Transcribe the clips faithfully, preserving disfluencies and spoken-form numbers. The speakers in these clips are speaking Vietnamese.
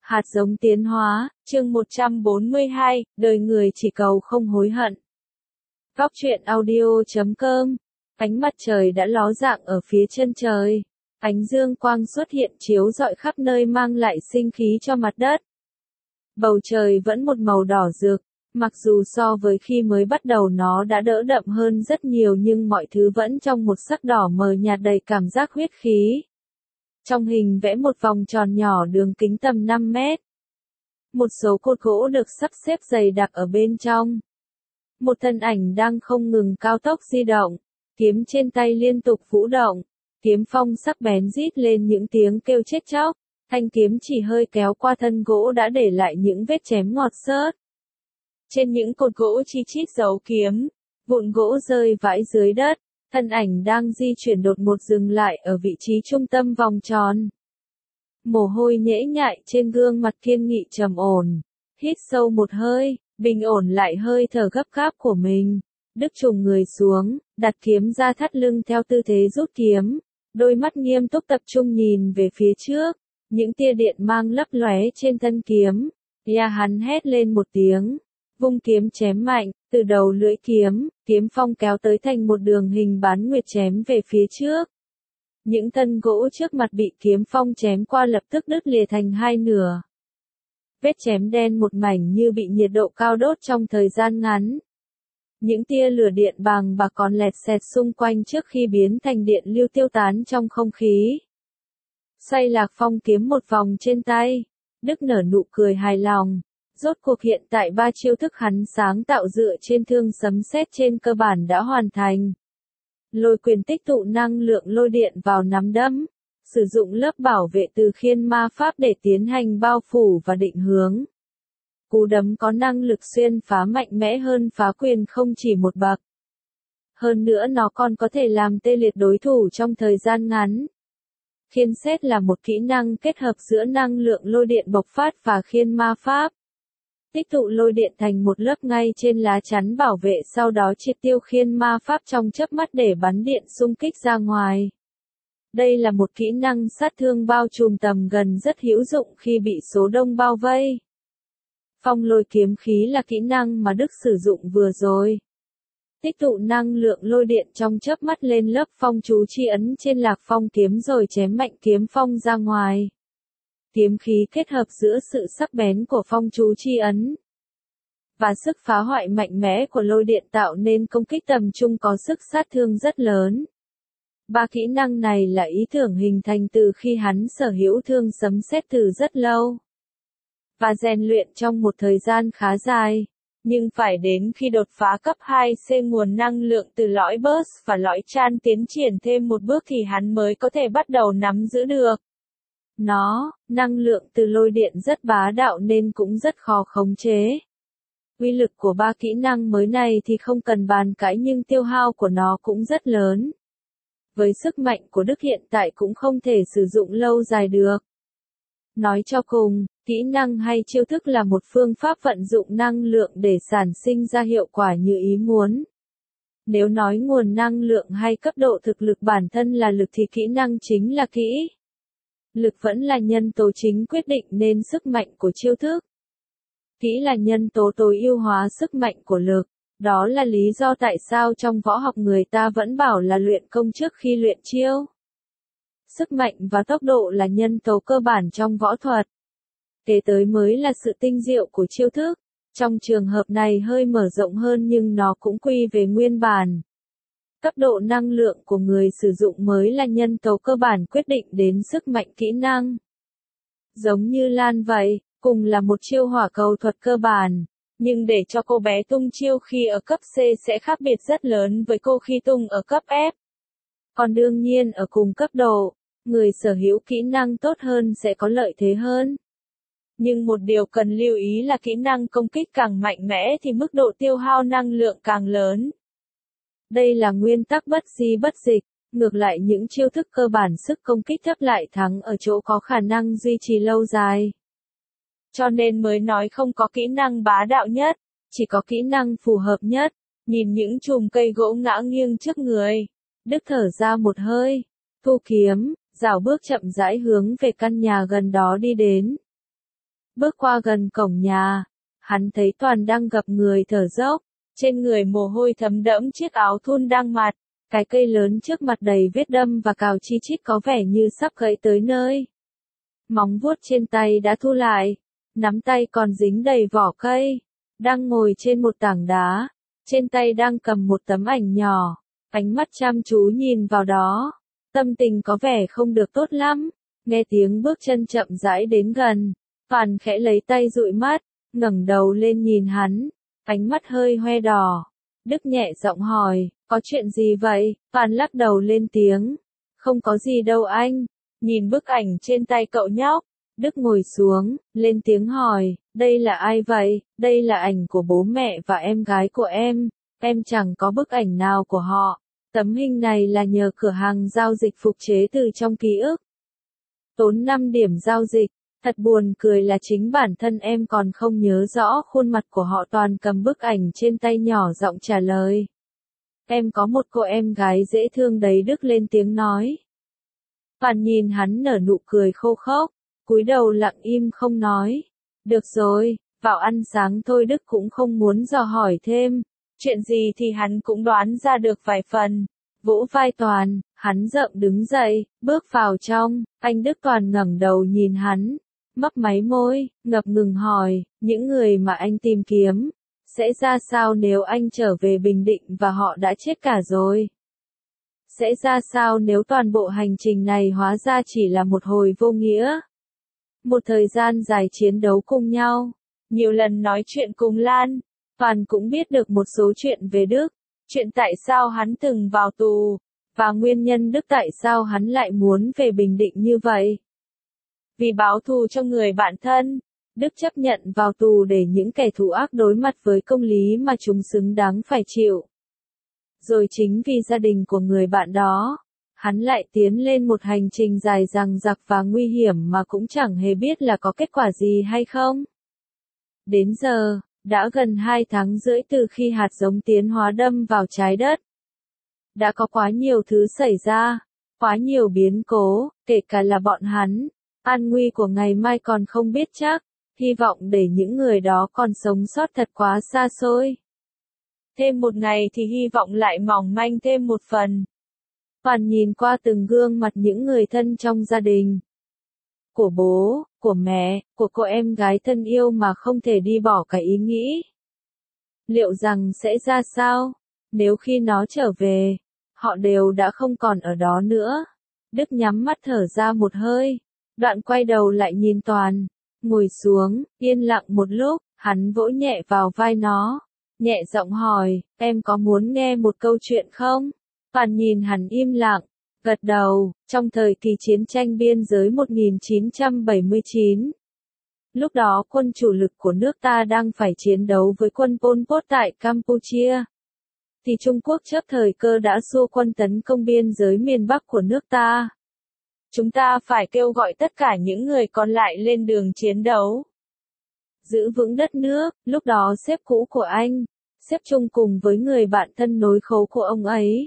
Hạt giống tiến hóa, chương một trăm bốn mươi hai, đời người chỉ cầu không hối hận. Góc truyện audio chấm com. Ánh mặt trời đã ló dạng ở phía chân trời. Ánh dương quang xuất hiện chiếu rọi khắp nơi mang lại sinh khí cho mặt đất. Bầu trời vẫn một màu đỏ rực, mặc dù so với khi mới bắt đầu nó đã đỡ đậm hơn rất nhiều nhưng mọi thứ vẫn trong một sắc đỏ mờ nhạt đầy cảm giác huyết khí. Trong hình vẽ một vòng tròn nhỏ đường kính tầm năm mét. Một số cột gỗ được sắp xếp dày đặc ở bên trong. Một thân ảnh đang không ngừng cao tốc di động, kiếm trên tay liên tục vũ động, kiếm phong sắc bén rít lên những tiếng kêu chết chóc, thanh kiếm chỉ hơi kéo qua thân gỗ đã để lại những vết chém ngọt xớt. Trên những cột gỗ chi chít dấu kiếm, vụn gỗ rơi vãi dưới đất. Thân ảnh đang di chuyển đột ngột dừng lại ở vị trí trung tâm vòng tròn. Mồ hôi nhễ nhại trên gương mặt kiên nghị trầm ổn. Hít sâu một hơi, bình ổn lại hơi thở gấp gáp của mình. Đức trùng người xuống, đặt kiếm ra thắt lưng theo tư thế rút kiếm. Đôi mắt nghiêm túc tập trung nhìn về phía trước. Những tia điện mang lấp lóe trên thân kiếm. Ya hắn hét lên một tiếng. Vung kiếm chém mạnh, từ đầu lưỡi kiếm, kiếm phong kéo tới thành một đường hình bán nguyệt chém về phía trước. Những thân gỗ trước mặt bị kiếm phong chém qua lập tức đứt lìa thành hai nửa. Vết chém đen một mảnh như bị nhiệt độ cao đốt trong thời gian ngắn. Những tia lửa điện bàng bạc còn lẹt xẹt xung quanh trước khi biến thành điện lưu tiêu tán trong không khí. Xoay Lạc Phong kiếm một vòng trên tay, Đức nở nụ cười hài lòng. Rốt cuộc hiện tại ba chiêu thức hắn sáng tạo dựa trên thương sấm sét trên cơ bản đã hoàn thành. Lôi quyền tích tụ năng lượng lôi điện vào nắm đấm, sử dụng lớp bảo vệ từ khiên ma pháp để tiến hành bao phủ và định hướng. Cú đấm có năng lực xuyên phá mạnh mẽ hơn phá quyền không chỉ một bậc. Hơn nữa nó còn có thể làm tê liệt đối thủ trong thời gian ngắn. Khiên sét là một kỹ năng kết hợp giữa năng lượng lôi điện bộc phát và khiên ma pháp. Tích tụ lôi điện thành một lớp ngay trên lá chắn bảo vệ sau đó triệt tiêu khiên ma pháp trong chớp mắt để bắn điện xung kích ra ngoài. Đây là một kỹ năng sát thương bao trùm tầm gần rất hữu dụng khi bị số đông bao vây. Phong lôi kiếm khí là kỹ năng mà Đức sử dụng vừa rồi. Tích tụ năng lượng lôi điện trong chớp mắt lên lớp phong chú chi ấn trên Lạc Phong kiếm rồi chém mạnh kiếm phong ra ngoài. Kiếm khí kết hợp giữa sự sắc bén của phong chú chi ấn và sức phá hoại mạnh mẽ của lôi điện tạo nên công kích tầm trung có sức sát thương rất lớn. Ba kỹ năng này là ý tưởng hình thành từ khi hắn sở hữu thương sấm sét từ rất lâu và rèn luyện trong một thời gian khá dài, nhưng phải đến khi đột phá cấp hai C nguồn năng lượng từ lõi burst và lõi chan tiến triển thêm một bước thì hắn mới có thể bắt đầu nắm giữ được. Nó, năng lượng từ lôi điện rất bá đạo nên cũng rất khó khống chế. Uy lực của ba kỹ năng mới này thì không cần bàn cãi nhưng tiêu hao của nó cũng rất lớn. Với sức mạnh của Đức hiện tại cũng không thể sử dụng lâu dài được. Nói cho cùng, kỹ năng hay chiêu thức là một phương pháp vận dụng năng lượng để sản sinh ra hiệu quả như ý muốn. Nếu nói nguồn năng lượng hay cấp độ thực lực bản thân là lực thì kỹ năng chính là kỹ. Lực vẫn là nhân tố chính quyết định nên sức mạnh của chiêu thức. Kỹ là nhân tố tối ưu hóa sức mạnh của lực. Đó là lý do tại sao trong võ học người ta vẫn bảo là luyện công trước khi luyện chiêu. Sức mạnh và tốc độ là nhân tố cơ bản trong võ thuật. Kế tới mới là sự tinh diệu của chiêu thức. Trong trường hợp này hơi mở rộng hơn nhưng nó cũng quy về nguyên bản. Cấp độ năng lượng của người sử dụng mới là nhân tố cơ bản quyết định đến sức mạnh kỹ năng. Giống như Lan vậy, cùng là một chiêu hỏa cầu thuật cơ bản, nhưng để cho cô bé tung chiêu khi ở cấp C sẽ khác biệt rất lớn với cô khi tung ở cấp F. Còn đương nhiên ở cùng cấp độ, người sở hữu kỹ năng tốt hơn sẽ có lợi thế hơn. Nhưng một điều cần lưu ý là kỹ năng công kích càng mạnh mẽ thì mức độ tiêu hao năng lượng càng lớn. Đây là nguyên tắc bất di bất dịch, ngược lại những chiêu thức cơ bản sức công kích thấp lại thắng ở chỗ có khả năng duy trì lâu dài. Cho nên mới nói không có kỹ năng bá đạo nhất, chỉ có kỹ năng phù hợp nhất. Nhìn những chùm cây gỗ ngã nghiêng trước người, Đức thở ra một hơi, thu kiếm, rảo bước chậm rãi hướng về căn nhà gần đó đi đến. Bước qua gần cổng nhà, hắn thấy Toàn đang gập người thở dốc, trên người mồ hôi thấm đẫm chiếc áo thun đang mặt, cái cây lớn trước mặt đầy vết đâm và cào chi chít có vẻ như sắp gãy tới nơi. Móng vuốt trên tay đã thu lại, nắm tay còn dính đầy vỏ cây, đang ngồi trên một tảng đá, trên tay đang cầm một tấm ảnh nhỏ, ánh mắt chăm chú nhìn vào đó, tâm tình có vẻ không được tốt lắm. Nghe tiếng bước chân chậm rãi đến gần, Toàn khẽ lấy tay dụi mắt, ngẩng đầu lên nhìn hắn, ánh mắt hơi hoe đỏ. Đức nhẹ giọng hỏi, có chuyện gì vậy? Toàn lắc đầu lên tiếng, không có gì đâu anh. Nhìn bức ảnh trên tay cậu nhóc, Đức ngồi xuống, lên tiếng hỏi, đây là ai vậy? Đây là ảnh của bố mẹ và em gái của em, em chẳng có bức ảnh nào của họ. Tấm hình này là nhờ cửa hàng giao dịch phục chế từ trong ký ức. Tốn năm điểm giao dịch, thật buồn cười là chính bản thân em còn không nhớ rõ khuôn mặt của họ. Toàn cầm bức ảnh trên tay nhỏ giọng trả lời. Em có một cô em gái dễ thương đấy, Đức lên tiếng nói. Toàn nhìn hắn nở nụ cười khô khốc, cúi đầu lặng im không nói. Được rồi, vào ăn sáng thôi. Đức cũng không muốn dò hỏi thêm, chuyện gì thì hắn cũng đoán ra được vài phần. Vỗ vai Toàn, hắn rậm đứng dậy, bước vào trong. Anh Đức. Toàn ngẩng đầu nhìn hắn, mấp máy môi, ngập ngừng hỏi, những người mà anh tìm kiếm, sẽ ra sao nếu anh trở về Bình Định và họ đã chết cả rồi? Sẽ ra sao nếu toàn bộ hành trình này hóa ra chỉ là một hồi vô nghĩa? Một thời gian dài chiến đấu cùng nhau, nhiều lần nói chuyện cùng Lan, Toàn cũng biết được một số chuyện về Đức, chuyện tại sao hắn từng vào tù, và nguyên nhân Đức tại sao hắn lại muốn về Bình Định như vậy. Vì báo thù cho người bạn thân, Đức chấp nhận vào tù để những kẻ thù ác đối mặt với công lý mà chúng xứng đáng phải chịu. Rồi chính vì gia đình của người bạn đó, hắn lại tiến lên một hành trình dài dằng dặc và nguy hiểm mà cũng chẳng hề biết là có kết quả gì hay không. Đến giờ, đã gần hai tháng rưỡi từ khi hạt giống tiến hóa đâm vào trái đất. Đã có quá nhiều thứ xảy ra, quá nhiều biến cố, kể cả là bọn hắn. An nguy của ngày mai còn không biết chắc, hy vọng để những người đó còn sống sót thật quá xa xôi. Thêm một ngày thì hy vọng lại mỏng manh thêm một phần. Toàn nhìn qua từng gương mặt những người thân trong gia đình. Của bố, của mẹ, của cô em gái thân yêu mà không thể đi bỏ cái ý nghĩ. Liệu rằng sẽ ra sao, nếu khi nó trở về, họ đều đã không còn ở đó nữa. Đức nhắm mắt thở ra một hơi, đoạn quay đầu lại nhìn Toàn, ngồi xuống, yên lặng một lúc, hắn vỗ nhẹ vào vai nó, nhẹ giọng hỏi, em có muốn nghe một câu chuyện không? Toàn nhìn hắn im lặng, gật đầu. Trong thời kỳ chiến tranh biên giới một nghìn chín trăm bảy mươi chín, lúc đó quân chủ lực của nước ta đang phải chiến đấu với quân Pol Pot tại Campuchia, thì Trung Quốc chấp thời cơ đã xua quân tấn công biên giới miền Bắc của nước ta. Chúng ta phải kêu gọi tất cả những người còn lại lên đường chiến đấu, giữ vững đất nước. Lúc đó sếp cũ của anh, sếp chung cùng với người bạn thân nối khố của ông ấy,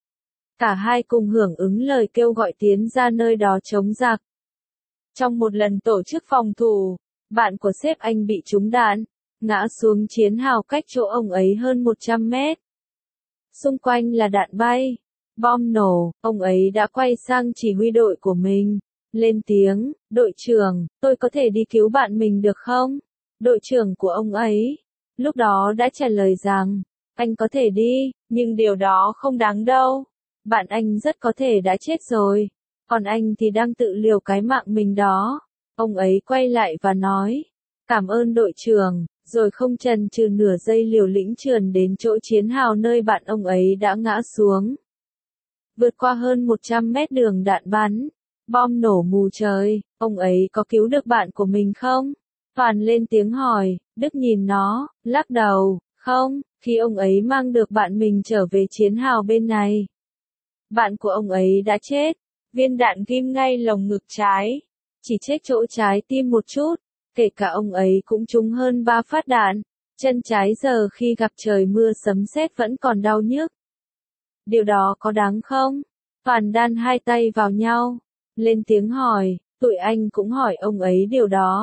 cả hai cùng hưởng ứng lời kêu gọi tiến ra nơi đó chống giặc. Trong một lần tổ chức phòng thủ, bạn của sếp anh bị trúng đạn, ngã xuống chiến hào cách chỗ ông ấy hơn một trăm mét. Xung quanh là đạn bay, bom nổ. Ông ấy đã quay sang chỉ huy đội của mình, lên tiếng, đội trưởng, tôi có thể đi cứu bạn mình được không? Đội trưởng của ông ấy, lúc đó đã trả lời rằng, anh có thể đi, nhưng điều đó không đáng đâu. Bạn anh rất có thể đã chết rồi, còn anh thì đang tự liều cái mạng mình đó. Ông ấy quay lại và nói, cảm ơn đội trưởng, rồi không chần chừ nửa giây liều lĩnh trườn đến chỗ chiến hào nơi bạn ông ấy đã ngã xuống. Vượt qua hơn một trăm mét đường đạn bắn, bom nổ mù trời, ông ấy có cứu được bạn của mình không? Toàn lên tiếng hỏi. Đức nhìn nó, lắc đầu, không, khi ông ấy mang được bạn mình trở về chiến hào bên này, bạn của ông ấy đã chết, viên đạn ghim ngay lồng ngực trái, chỉ chết chỗ trái tim một chút, kể cả ông ấy cũng trúng hơn ba phát đạn, chân trái giờ khi gặp trời mưa sấm sét vẫn còn đau nhức. Điều đó có đáng không? Toàn đan hai tay vào nhau, lên tiếng hỏi, tụi anh cũng hỏi ông ấy điều đó.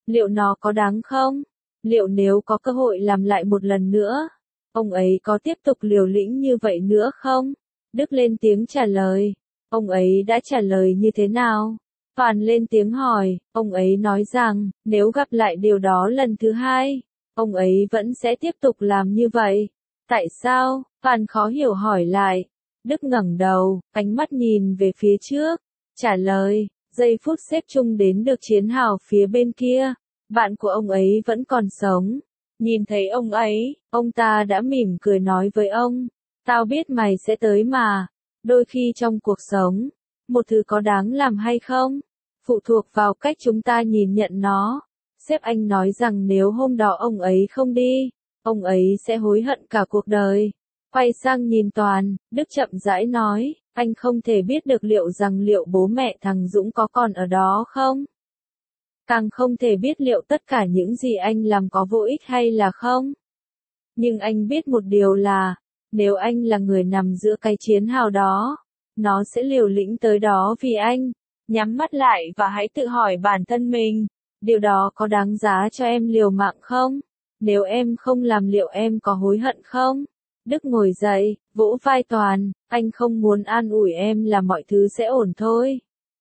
Liệu nó có đáng không? Liệu nếu có cơ hội làm lại một lần nữa, ông ấy có tiếp tục liều lĩnh như vậy nữa không? Đức lên tiếng trả lời. Ông ấy đã trả lời như thế nào? Toàn lên tiếng hỏi, ông ấy nói rằng, nếu gặp lại điều đó lần thứ hai, ông ấy vẫn sẽ tiếp tục làm như vậy. Tại sao? Toàn khó hiểu hỏi lại. Đức ngẩng đầu, ánh mắt nhìn về phía trước, trả lời, giây phút xếp chung đến được chiến hào phía bên kia, bạn của ông ấy vẫn còn sống. Nhìn thấy ông ấy, ông ta đã mỉm cười nói với ông, tao biết mày sẽ tới mà. Đôi khi trong cuộc sống, một thứ có đáng làm hay không, phụ thuộc vào cách chúng ta nhìn nhận nó. Sếp anh nói rằng nếu hôm đó ông ấy không đi, ông ấy sẽ hối hận cả cuộc đời. Quay sang nhìn Toàn, Đức chậm rãi nói, anh không thể biết được liệu rằng liệu bố mẹ thằng Dũng có còn ở đó không? Càng không thể biết liệu tất cả những gì anh làm có vô ích hay là không. Nhưng anh biết một điều là, nếu anh là người nằm giữa cái chiến hào đó, nó sẽ liều lĩnh tới đó vì anh. Nhắm mắt lại và hãy tự hỏi bản thân mình, điều đó có đáng giá cho em liều mạng không? Nếu em không làm liệu em có hối hận không? Đức ngồi dậy, vỗ vai Toàn, anh không muốn an ủi em là mọi thứ sẽ ổn thôi.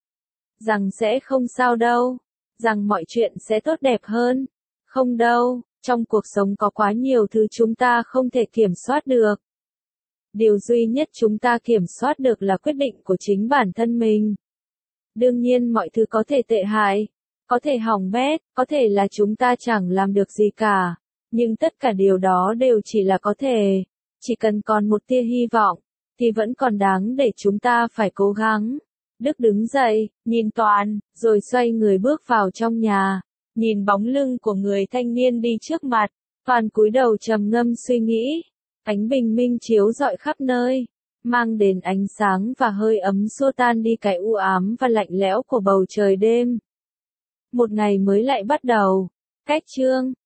Rằng sẽ không sao đâu. Rằng mọi chuyện sẽ tốt đẹp hơn. Không đâu, trong cuộc sống có quá nhiều thứ chúng ta không thể kiểm soát được. Điều duy nhất chúng ta kiểm soát được là quyết định của chính bản thân mình. Đương nhiên mọi thứ có thể tệ hại, có thể hỏng bét, có thể là chúng ta chẳng làm được gì cả. Nhưng tất cả điều đó đều chỉ là có thể. Chỉ cần còn một tia hy vọng, thì vẫn còn đáng để chúng ta phải cố gắng. Đức đứng dậy, nhìn Toàn, rồi xoay người bước vào trong nhà. Nhìn bóng lưng của người thanh niên đi trước mặt, Toàn cúi đầu trầm ngâm suy nghĩ. Ánh bình minh chiếu rọi khắp nơi, mang đến ánh sáng và hơi ấm xua tan đi cái u ám và lạnh lẽo của bầu trời đêm. Một ngày mới lại bắt đầu. Cách chương